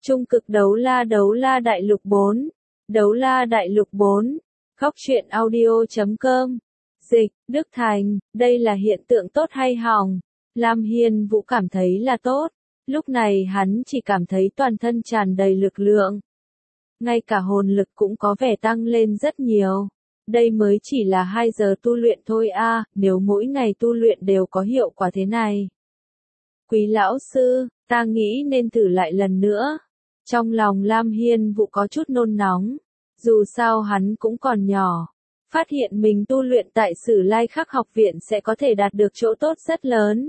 Trung cực đấu la đại lục 4. Đấu la đại lục 4. Góc truyện audio.com. Dịch, Đức Thành, đây là hiện tượng tốt hay hỏng? Lam Hiên Vũ cảm thấy là tốt. Lúc này hắn chỉ cảm thấy toàn thân tràn đầy lực lượng. Ngay cả hồn lực cũng có vẻ tăng lên rất nhiều. Đây mới chỉ là 2 giờ tu luyện thôi a, nếu mỗi ngày tu luyện đều có hiệu quả thế này. Quý lão sư, ta nghĩ nên thử lại lần nữa. Trong lòng Lam Hiên Vũ có chút nôn nóng. Dù sao hắn cũng còn nhỏ. Phát hiện mình tu luyện tại Sử Lai Khắc học viện sẽ có thể đạt được chỗ tốt rất lớn.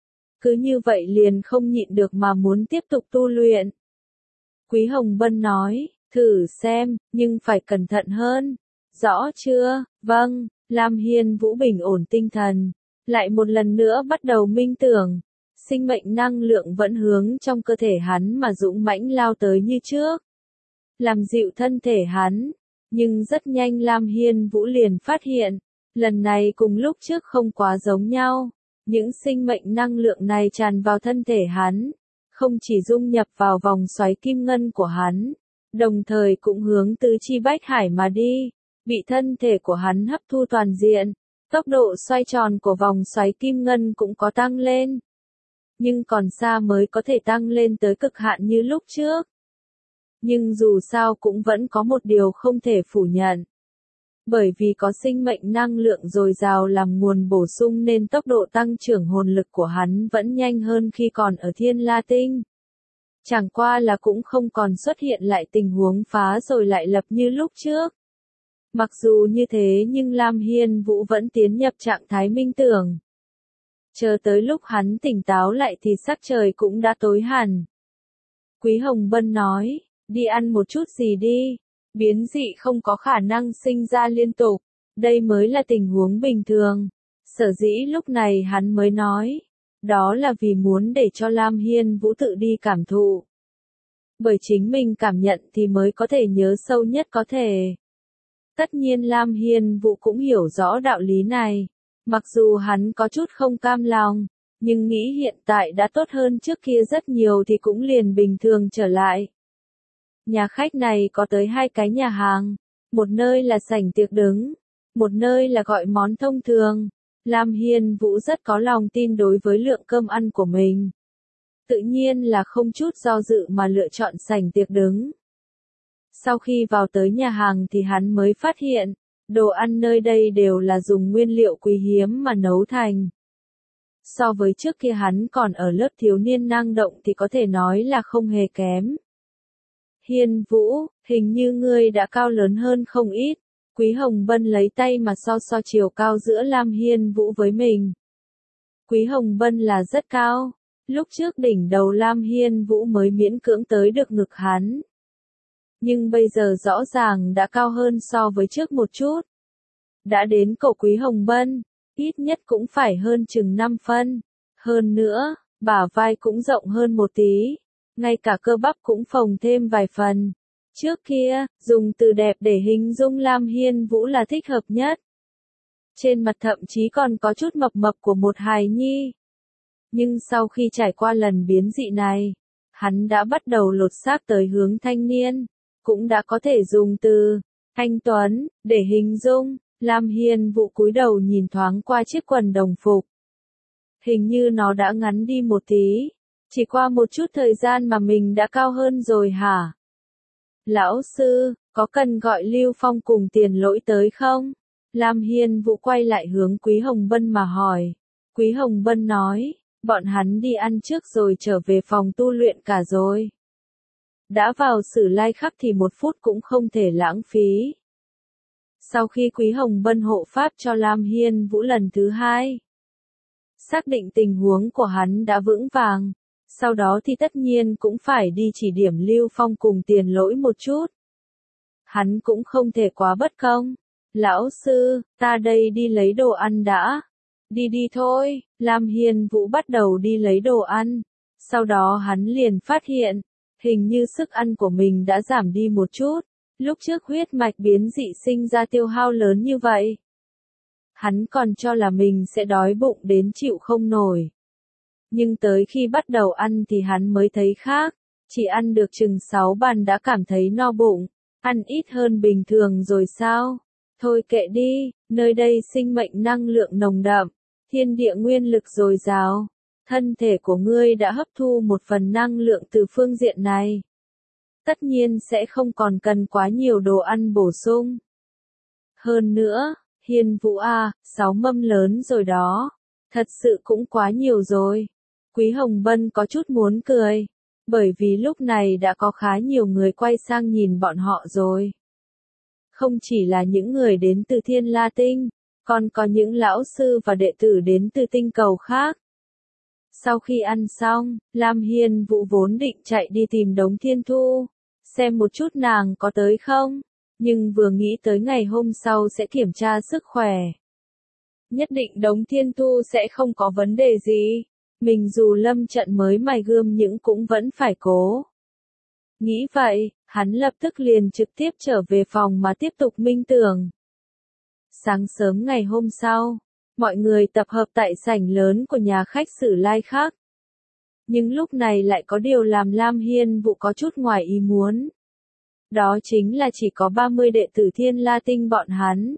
Cứ như vậy liền không nhịn được mà muốn tiếp tục tu luyện. Quý Hồng Vân nói, thử xem, nhưng phải cẩn thận hơn. Rõ chưa? Vâng, Lam Hiên Vũ bình ổn tinh thần. Lại một lần nữa bắt đầu minh tưởng. Sinh mệnh năng lượng vẫn hướng trong cơ thể hắn mà dũng mãnh lao tới như trước. Làm dịu thân thể hắn. Nhưng rất nhanh Lam Hiên Vũ liền phát hiện. Lần này cùng lúc trước không quá giống nhau. Những sinh mệnh năng lượng này tràn vào thân thể hắn. Không chỉ dung nhập vào vòng xoáy kim ngân của hắn. Đồng thời cũng hướng tứ chi bách hải mà đi. Bị thân thể của hắn hấp thu toàn diện. Tốc độ xoay tròn của vòng xoáy kim ngân cũng có tăng lên. Nhưng còn xa mới có thể tăng lên tới cực hạn như lúc trước. Nhưng dù sao cũng vẫn có một điều không thể phủ nhận. Bởi vì có sinh mệnh năng lượng dồi dào làm nguồn bổ sung nên tốc độ tăng trưởng hồn lực của hắn vẫn nhanh hơn khi còn ở Thiên La Tinh. Chẳng qua là cũng không còn xuất hiện lại tình huống phá rồi lại lập như lúc trước. Mặc dù như thế nhưng Lam Hiên Vũ vẫn tiến nhập trạng thái minh tưởng. Chờ tới lúc hắn tỉnh táo lại thì sắc trời cũng đã tối hẳn. Quý Hồng Vân nói, đi ăn một chút gì đi. Biến dị không có khả năng sinh ra liên tục. Đây mới là tình huống bình thường. Sở dĩ lúc này hắn mới nói. Đó là vì muốn để cho Lam Hiên Vũ tự đi cảm thụ. Bởi chính mình cảm nhận thì mới có thể nhớ sâu nhất có thể. Tất nhiên Lam Hiên Vũ cũng hiểu rõ đạo lý này. Mặc dù hắn có chút không cam lòng, nhưng nghĩ hiện tại đã tốt hơn trước kia rất nhiều thì cũng liền bình thường trở lại. Nhà khách này có tới 2 cái nhà hàng, một nơi là sảnh tiệc đứng, một nơi là gọi món thông thường. Lam Hiên Vũ rất có lòng tin đối với lượng cơm ăn của mình. Tự nhiên là không chút do dự mà lựa chọn sảnh tiệc đứng. Sau khi vào tới nhà hàng thì hắn mới phát hiện, đồ ăn nơi đây đều là dùng nguyên liệu quý hiếm mà nấu thành. So với trước kia hắn còn ở lớp thiếu niên năng động thì có thể nói là không hề kém. Hiên Vũ, hình như ngươi đã cao lớn hơn không ít. Quý Hồng Vân lấy tay mà so chiều cao giữa Lam Hiên Vũ với mình. Quý Hồng Vân là rất cao. Lúc trước đỉnh đầu Lam Hiên Vũ mới miễn cưỡng tới được ngực hắn. Nhưng bây giờ rõ ràng đã cao hơn so với trước một chút. Đã đến cổ Quý Hồng Vân, ít nhất cũng phải hơn chừng 5 phân. Hơn nữa, bả vai cũng rộng hơn một tí. Ngay cả cơ bắp cũng phồng thêm vài phần. Trước kia, dùng từ đẹp để hình dung Lam Hiên Vũ là thích hợp nhất. Trên mặt thậm chí còn có chút mập mập của một hài nhi. Nhưng sau khi trải qua lần biến dị này, hắn đã bắt đầu lột xác tới hướng thanh niên. Cũng đã có thể dùng từ anh tuấn để hình dung. Lam Hiên Vũ cúi đầu nhìn thoáng qua chiếc quần đồng phục. Hình như nó đã ngắn đi một tí. Chỉ qua một chút thời gian mà mình đã cao hơn rồi hả? Lão sư, có cần gọi Lưu Phong cùng Tiền Lỗi tới không? Lam Hiên Vũ quay lại hướng Quý Hồng Vân mà hỏi. Quý Hồng Vân nói, bọn hắn đi ăn trước rồi trở về phòng tu luyện cả rồi. Đã vào Sử Lai Khắc thì 1 phút cũng không thể lãng phí. Sau khi Quý Hồng Vân hộ pháp cho Lam Hiên Vũ lần thứ 2, xác định tình huống của hắn đã vững vàng. Sau đó thì tất nhiên cũng phải đi chỉ điểm Lưu Phong cùng Tiền Lỗi một chút. Hắn cũng không thể quá bất công. Lão sư, ta đây đi lấy đồ ăn đã. Đi đi thôi, Lam Hiên Vũ bắt đầu đi lấy đồ ăn. Sau đó hắn liền phát hiện, hình như sức ăn của mình đã giảm đi một chút. Lúc trước huyết mạch biến dị sinh ra tiêu hao lớn như vậy. Hắn còn cho là mình sẽ đói bụng đến chịu không nổi. Nhưng tới khi bắt đầu ăn thì hắn mới thấy khác. Chỉ ăn được chừng 6 bàn đã cảm thấy no bụng, ăn ít hơn bình thường rồi sao? Thôi kệ đi, nơi đây sinh mệnh năng lượng nồng đậm, thiên địa nguyên lực dồi dào. Thân thể của ngươi đã hấp thu một phần năng lượng từ phương diện này. Tất nhiên sẽ không còn cần quá nhiều đồ ăn bổ sung. Hơn nữa, Hiên Vũ à, 6 mâm lớn rồi đó. Thật sự cũng quá nhiều rồi. Quý Hồng Vân có chút muốn cười. Bởi vì lúc này đã có khá nhiều người quay sang nhìn bọn họ rồi. Không chỉ là những người đến từ Thiên La Tinh, còn có những lão sư và đệ tử đến từ tinh cầu khác. Sau khi ăn xong, Lam Hiên Vũ vốn định chạy đi tìm Đống Thiên Thu, xem một chút nàng có tới không, nhưng vừa nghĩ tới ngày hôm sau sẽ kiểm tra sức khỏe. Nhất định Đống Thiên Thu sẽ không có vấn đề gì, mình dù lâm trận mới mài gươm nhưng cũng vẫn phải cố. Nghĩ vậy, hắn lập tức liền trực tiếp trở về phòng mà tiếp tục minh tưởng. Sáng sớm ngày hôm sau, mọi người tập hợp tại sảnh lớn của nhà khách Sử Lai Khắc. Nhưng lúc này lại có điều làm Lam Hiên Vũ có chút ngoài ý muốn. Đó chính là chỉ có 30 đệ tử Thiên La Tinh bọn hắn.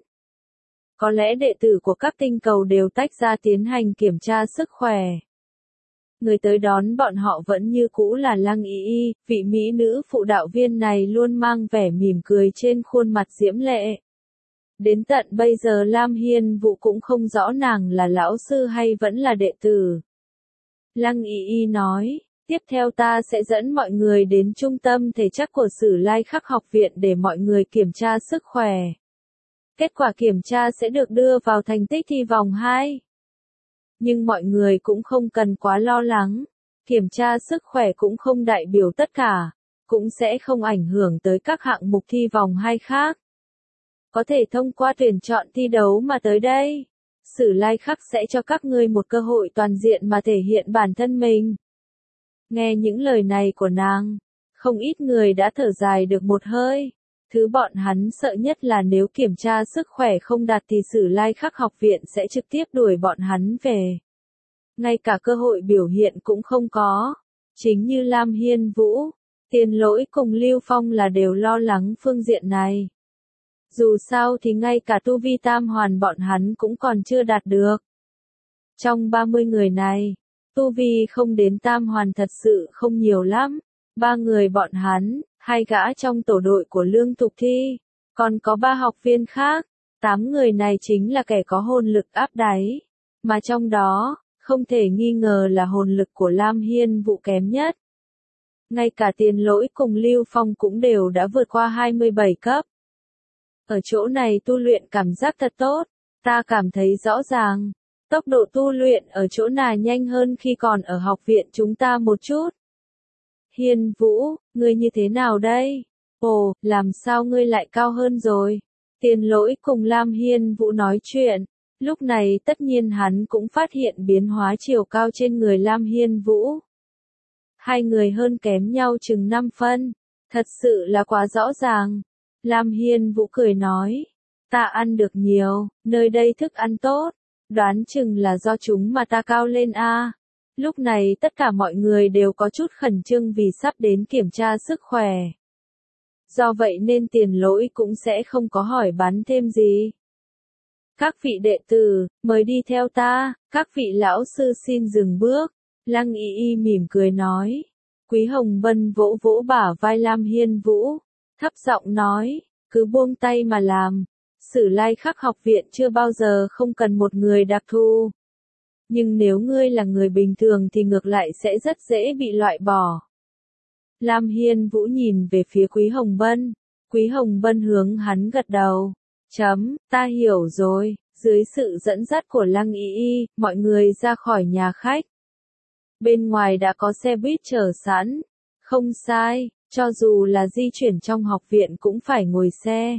Có lẽ đệ tử của các tinh cầu đều tách ra tiến hành kiểm tra sức khỏe. Người tới đón bọn họ vẫn như cũ là Lăng Y Y, vị mỹ nữ phụ đạo viên này luôn mang vẻ mỉm cười trên khuôn mặt diễm lệ. Đến tận bây giờ Lam Hiên Vũ cũng không rõ nàng là lão sư hay vẫn là đệ tử. Lăng Y Y nói, tiếp theo ta sẽ dẫn mọi người đến trung tâm thể chất của Sử Lai Khắc học viện để mọi người kiểm tra sức khỏe. Kết quả kiểm tra sẽ được đưa vào thành tích thi vòng 2. Nhưng mọi người cũng không cần quá lo lắng, kiểm tra sức khỏe cũng không đại biểu tất cả, cũng sẽ không ảnh hưởng tới các hạng mục thi vòng 2 khác. Có thể thông qua tuyển chọn thi đấu mà tới đây. Sử Lai Khắc sẽ cho các ngươi một cơ hội toàn diện mà thể hiện bản thân mình. Nghe những lời này của nàng, không ít người đã thở dài được một hơi. Thứ bọn hắn sợ nhất là nếu kiểm tra sức khỏe không đạt thì Sử Lai Khắc học viện sẽ trực tiếp đuổi bọn hắn về. Ngay cả cơ hội biểu hiện cũng không có. Chính như Lam Hiên Vũ, Tiền Lỗi cùng Lưu Phong là đều lo lắng phương diện này. Dù sao thì ngay cả tu vi tam hoàn bọn hắn cũng còn chưa đạt được. Trong 30 người này, tu vi không đến tam hoàn thật sự không nhiều lắm. 3 người bọn hắn, 2 gã trong tổ đội của Lương Thục Thi, còn có 3 học viên khác. 8 người này chính là kẻ có hồn lực áp đáy. Mà trong đó, không thể nghi ngờ là hồn lực của Lam Hiên Vũ kém nhất. Ngay cả Tiền Lỗi cùng Lưu Phong cũng đều đã vượt qua 27 cấp. Ở chỗ này tu luyện cảm giác thật tốt, ta cảm thấy rõ ràng, tốc độ tu luyện ở chỗ này nhanh hơn khi còn ở học viện chúng ta một chút. Hiên Vũ, ngươi như thế nào đây? Ồ, làm sao ngươi lại cao hơn rồi? Tiền Lỗi cùng Lam Hiên Vũ nói chuyện, lúc này tất nhiên hắn cũng phát hiện biến hóa chiều cao trên người Lam Hiên Vũ. Hai người hơn kém nhau chừng 5 phân, thật sự là quá rõ ràng. Lam Hiên Vũ cười nói, ta ăn được nhiều, nơi đây thức ăn tốt, đoán chừng là do chúng mà ta cao lên a. Lúc này tất cả mọi người đều có chút khẩn trương vì sắp đến kiểm tra sức khỏe. Do vậy nên Tiền Lỗi cũng sẽ không có hỏi bán thêm gì. Các vị đệ tử, mời đi theo ta, các vị lão sư xin dừng bước. Lăng Y Y mỉm cười nói. Quý Hồng Vân vỗ vỗ bả vai Lam Hiên Vũ, thấp giọng nói, cứ buông tay mà làm. Sử Lai Khắc học viện chưa bao giờ không cần một người đặc thù. Nhưng nếu ngươi là người bình thường thì ngược lại sẽ rất dễ bị loại bỏ. Lam Hiên Vũ nhìn về phía Quý Hồng Vân. Quý Hồng Vân hướng hắn gật đầu. Ta hiểu rồi. Dưới sự dẫn dắt của Lăng Y Y, mọi người ra khỏi nhà khách. Bên ngoài đã có xe buýt chờ sẵn. Không sai, cho dù là di chuyển trong học viện cũng phải ngồi xe.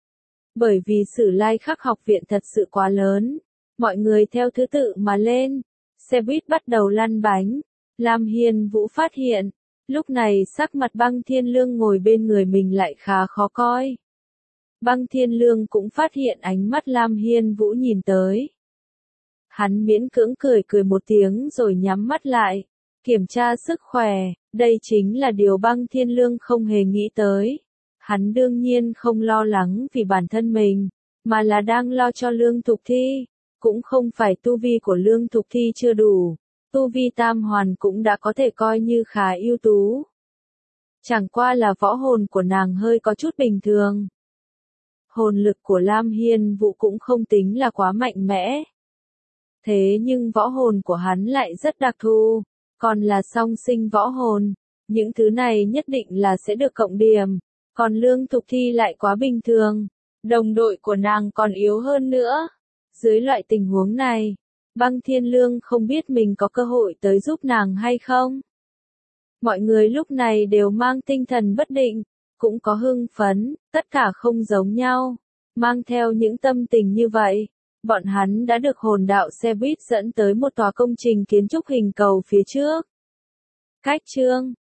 Bởi vì Sử Lai Khắc học viện thật sự quá lớn. Mọi người theo thứ tự mà lên. Xe buýt bắt đầu lăn bánh. Lam Hiên Vũ phát hiện. Lúc này sắc mặt Băng Thiên Lương ngồi bên người mình lại khá khó coi. Băng Thiên Lương cũng phát hiện ánh mắt Lam Hiên Vũ nhìn tới. Hắn miễn cưỡng cười một tiếng rồi nhắm mắt lại. Kiểm tra sức khỏe, Đây chính là điều Băng Thiên Lương không hề nghĩ tới. Hắn đương nhiên không lo lắng vì bản thân mình, mà là đang lo cho Lương Thục Thi. Cũng không phải tu vi của Lương Thục Thi chưa đủ, tu vi tam hoàn cũng đã có thể coi như khá ưu tú. Chẳng qua là võ hồn của nàng hơi có chút bình thường. Hồn lực của Lam Hiên Vũ cũng không tính là quá mạnh mẽ. Thế nhưng võ hồn của hắn lại rất đặc thù, còn là song sinh võ hồn. Những thứ này nhất định là sẽ được cộng điểm, còn Lương Thục Thi lại quá bình thường. Đồng đội của nàng còn yếu hơn nữa. Dưới loại tình huống này, Băng Thiên Lương không biết mình có cơ hội tới giúp nàng hay không. Mọi người lúc này đều mang tinh thần bất định, cũng có hưng phấn, tất cả không giống nhau. Mang theo những tâm tình như vậy, bọn hắn đã được hồn đạo xe buýt dẫn tới một tòa công trình kiến trúc hình cầu phía trước. Cách chương